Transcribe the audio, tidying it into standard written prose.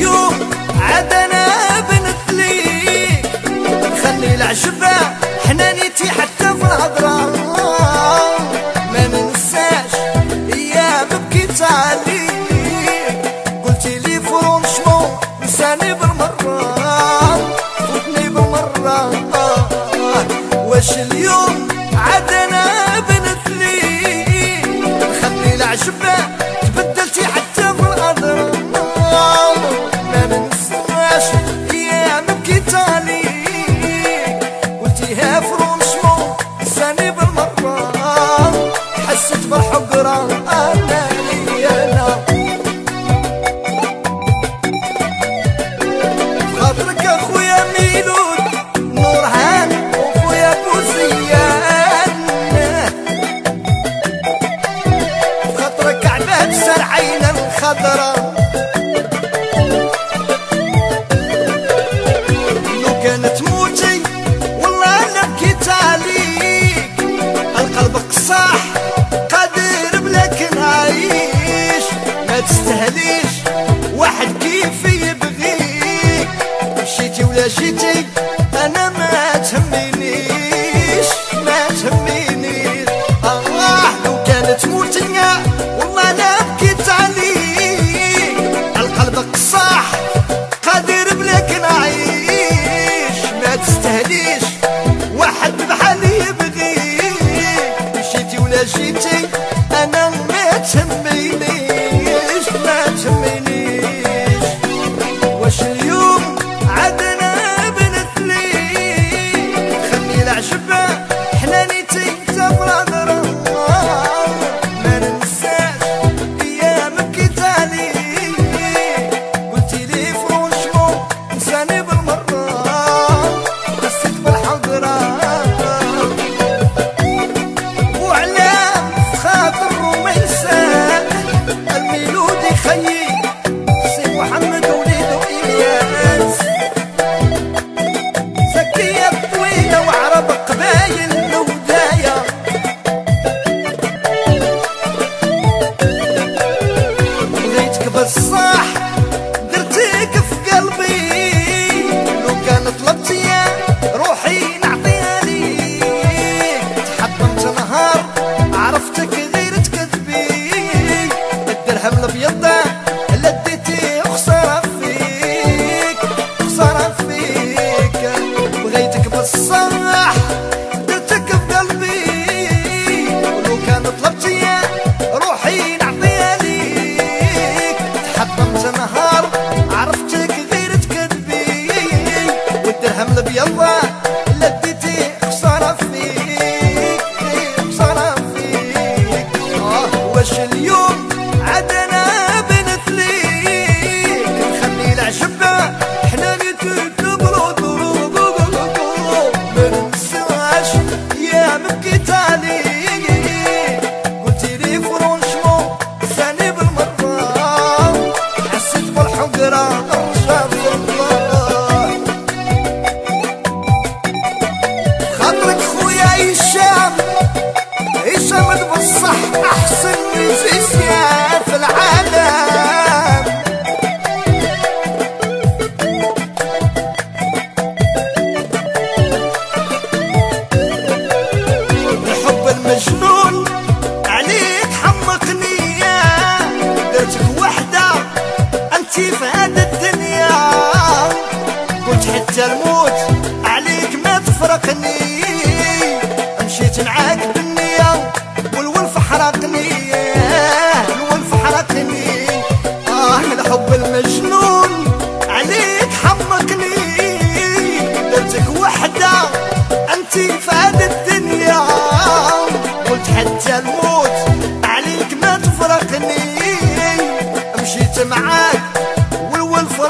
اليوم عاد انا بنت ليك، نخلي العشبة حنانيتي حتى في الهضرة، ما ننساش ايام بكيت عليك، قلتي لي فرونشمون نساني بالمرة، فوتني بالمرة، واش اليوم عاد انا بنت ليك، نخلي العشبة تبدلتي حتى في الهضرة، ما ننساش ايام بكيت عليك، قلتيها فرونشمون نساني بالمرة، حسيت بالحقرة انا لي انا، خاطرك اخويا ميلود نورهان وخويا بوزيان، خاطرك عباد سرعين الخضرا، لو كانت موتي والله انا بكيت عليك، القلب قصاح قادر بلاك نعيش، ما تستهليش واحد كيفي يبغيك، مشيتي ولا جيتي انا ما تهمنيش، ما تهمنيش، لو كانت موتية والله انا بكيت عليك، القلب قصاح قادر بلاك نعيش، ما تستهليش واحد بحالي يبغيك، مشيتي ولا جيتي انا ما تهمنيش، ما تهمنيش، واش اليوم عاد انا بنت ليك، خلي العشبة حنانيتي حتى في الهضرة، ما ننساش ايام بكيت عليك، قلتي لي فرونشمون نساني بالمرة، حسيت بالحضرة، وعلى خاطر رميسة الميلودي خيي سي محمد وليدو إلياس، زكية طويلة وعرب قبايل الوداية، بغيتك بصح درتيك في قلبي، لو كان طلبتي روحي نعطيها ليك، تحطمت نهار عرفتك غير تكذبي، الدرهم الابيض لا ديتي خسارة فيك، خسارة فيك، بغيتك بصح درتك في قلبي، ولو كان طلبتي روحي نعطيها ليك، تحطمت نهار عرفتك غير تكذبي، والدرهم الابيض لا ديتي خسارة فيك، خسارة فيك، واش اليوم عاد انا بنت ليك، نخلي العشبة حنانيتي تبرد، ما ننساش ايام بكيت عليك، قلتي لي فرونشمون ثاني بالمرة، حسيت بالحقرة رجع في الله، خاطرك خويا هشام، هشام بصح احسن ميزيسيان في العالم، الحب المجنون عليك حمقني، درتك وحدة انتي في هاد الدنيا، قلت حتى الموت عليك ما تفرقني، مشيت معاك بالنية والولف حرقني، الولف حرقني، الحب المجنون عليك حمقني، درتك وحدة انتي في هاد الدنيا، قلت حتى الموت عليك ما تفرقني، مشيت معاك والولف